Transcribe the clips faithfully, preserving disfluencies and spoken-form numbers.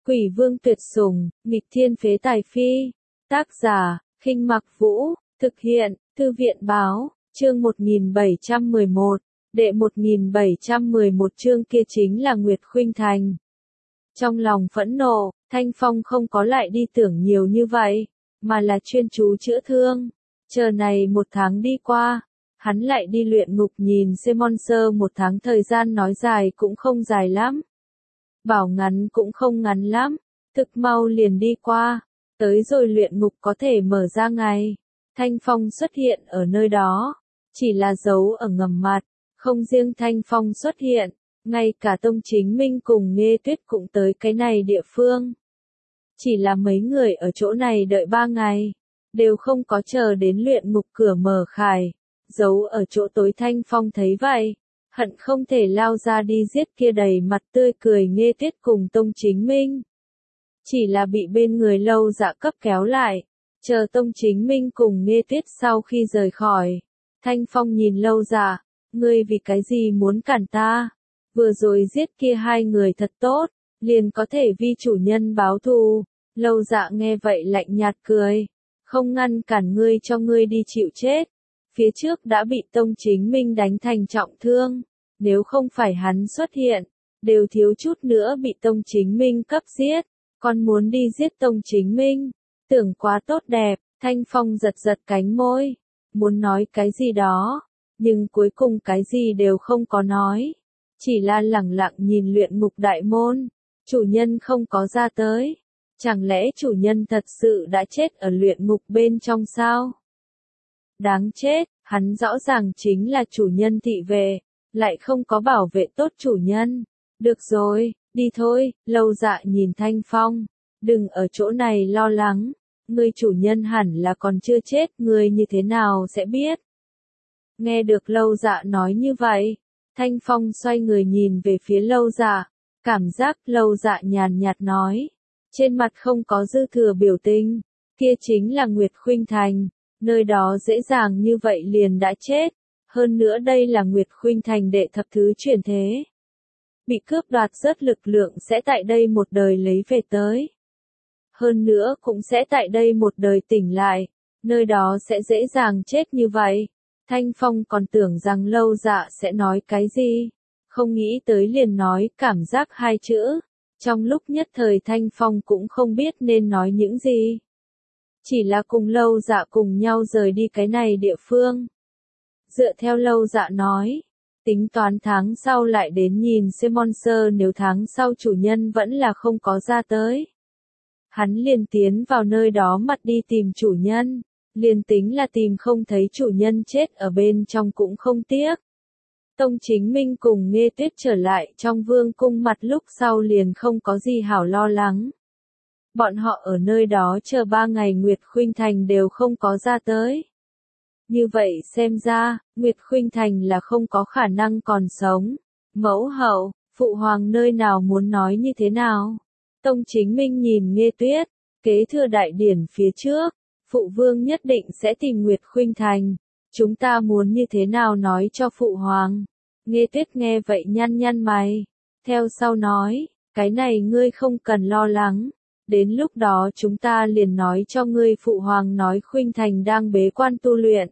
Quỷ vương tuyệt sủng, nghịch thiên phế tài phi. Tác giả, Khinh Mặc Vũ, thực hiện, Thư viện báo, chương một nghìn bảy trăm mười một, đệ một nghìn bảy trăm mười một chương kia chính là Nguyệt Khuynh Thành. Trong lòng phẫn nộ, Thanh Phong không có lại đi tưởng nhiều như vậy, mà là chuyên chú chữa thương. Chờ này một tháng đi qua, hắn lại đi luyện ngục nhìn Simon Sơ một tháng thời gian nói dài cũng không dài lắm. Bảo ngắn cũng không ngắn lắm, thực mau liền đi qua, tới rồi luyện ngục có thể mở ra ngày. Thanh Phong xuất hiện ở nơi đó, chỉ là giấu ở ngầm mặt, không riêng Thanh Phong xuất hiện, ngay cả Tông Chính Minh cùng Nghê Tuyết cũng tới cái này địa phương. Chỉ là mấy người ở chỗ này đợi ba ngày, đều không có chờ đến luyện ngục cửa mở khải, giấu ở chỗ tối. Thanh Phong thấy vậy, hận không thể lao ra đi giết kia đầy mặt tươi cười Nghê Tuyết cùng Tông Chính Minh. Chỉ là bị bên người Lâu Dạ cấp kéo lại, chờ Tông Chính Minh cùng Nghê Tuyết sau khi rời khỏi. Thanh Phong nhìn Lâu Dạ, ngươi vì cái gì muốn cản ta? Vừa rồi giết kia hai người thật tốt, liền có thể vi chủ nhân báo thù. Lâu Dạ nghe vậy lạnh nhạt cười, không ngăn cản ngươi cho ngươi đi chịu chết. Phía trước đã bị Tông Chính Minh đánh thành trọng thương, nếu không phải hắn xuất hiện, đều thiếu chút nữa bị Tông Chính Minh cấp giết, còn muốn đi giết Tông Chính Minh, tưởng quá tốt đẹp. Thanh Phong giật giật cánh môi, muốn nói cái gì đó, nhưng cuối cùng cái gì đều không có nói, chỉ là lẳng lặng nhìn luyện ngục đại môn. Chủ nhân không có ra tới, chẳng lẽ chủ nhân thật sự đã chết ở luyện ngục bên trong sao? Đáng chết, hắn rõ ràng chính là chủ nhân thị vệ, lại không có bảo vệ tốt chủ nhân. Được rồi, đi thôi. Lâu Dạ nhìn Thanh Phong, đừng ở chỗ này lo lắng, ngươi chủ nhân hẳn là còn chưa chết, ngươi như thế nào sẽ biết? Nghe được Lâu Dạ nói như vậy, Thanh Phong xoay người nhìn về phía Lâu Dạ, cảm giác Lâu Dạ nhàn nhạt nói, trên mặt không có dư thừa biểu tình, kia chính là Nguyệt Khuynh Thành, nơi đó dễ dàng như vậy liền đã chết, hơn nữa đây là Nguyệt Khuynh Thành đệ thập thứ chuyển thế. Bị cướp đoạt rớt lực lượng sẽ tại đây một đời lấy về tới. Hơn nữa cũng sẽ tại đây một đời tỉnh lại, nơi đó sẽ dễ dàng chết như vậy. Thanh Phong còn tưởng rằng Lâu Dạ sẽ nói cái gì, không nghĩ tới liền nói cảm giác hai chữ. Trong lúc nhất thời Thanh Phong cũng không biết nên nói những gì. Chỉ là cùng Lâu Dạ cùng nhau rời đi cái này địa phương. Dựa theo Lâu Dạ nói, tính toán tháng sau lại đến nhìn Simon Sơ, nếu tháng sau chủ nhân vẫn là không có ra tới, hắn liền tiến vào nơi đó mặt đi tìm chủ nhân, liền tính là tìm không thấy chủ nhân chết ở bên trong cũng không tiếc. Tông Chính Minh cùng Nghê Tuyết trở lại trong vương cung mặt lúc sau liền không có gì hảo lo lắng. Bọn họ ở nơi đó chờ ba ngày Nguyệt Khuynh Thành đều không có ra tới. Như vậy xem ra, Nguyệt Khuynh Thành là không có khả năng còn sống. Mẫu hậu, phụ hoàng nơi nào muốn nói như thế nào? Tông Chính Minh nhìn Nghê Tuyết, kế thừa đại điển phía trước, phụ vương nhất định sẽ tìm Nguyệt Khuynh Thành. Chúng ta muốn như thế nào nói cho phụ hoàng? Nghê Tuyết nghe vậy nhăn nhăn mày, theo sau nói, cái này ngươi không cần lo lắng, đến lúc đó chúng ta liền nói cho ngươi phụ hoàng nói Khuynh Thành đang bế quan tu luyện.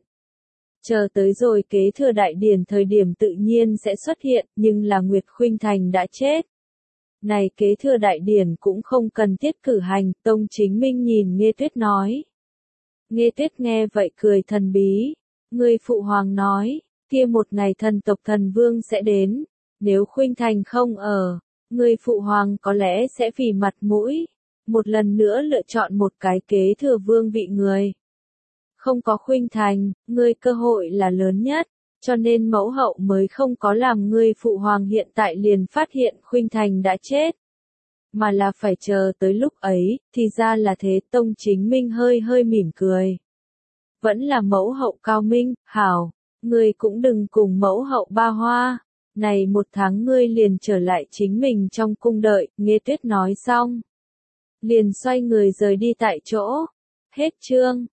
Chờ tới rồi kế thừa đại điển thời điểm tự nhiên sẽ xuất hiện, nhưng là Nguyệt Khuynh Thành đã chết. Này kế thừa đại điển cũng không cần thiết cử hành. Tông Chính Minh nhìn Nghê Tuyết nói. Nghê Tuyết nghe vậy cười thần bí. Người phụ hoàng nói, kia một ngày thần tộc thần vương sẽ đến, nếu Khuynh Thành không ở, người phụ hoàng có lẽ sẽ vì mặt mũi, một lần nữa lựa chọn một cái kế thừa vương vị người. Không có Khuynh Thành, người cơ hội là lớn nhất, cho nên mẫu hậu mới không có làm người phụ hoàng hiện tại liền phát hiện Khuynh Thành đã chết, mà là phải chờ tới lúc ấy. Thì ra là thế. Tông Chính Minh hơi hơi mỉm cười. Vẫn là mẫu hậu cao minh, hảo, ngươi cũng đừng cùng mẫu hậu ba hoa, này một tháng ngươi liền trở lại chính mình trong cung đợi. Nghê Tuyết nói xong, liền xoay người rời đi tại chỗ. Hết chương.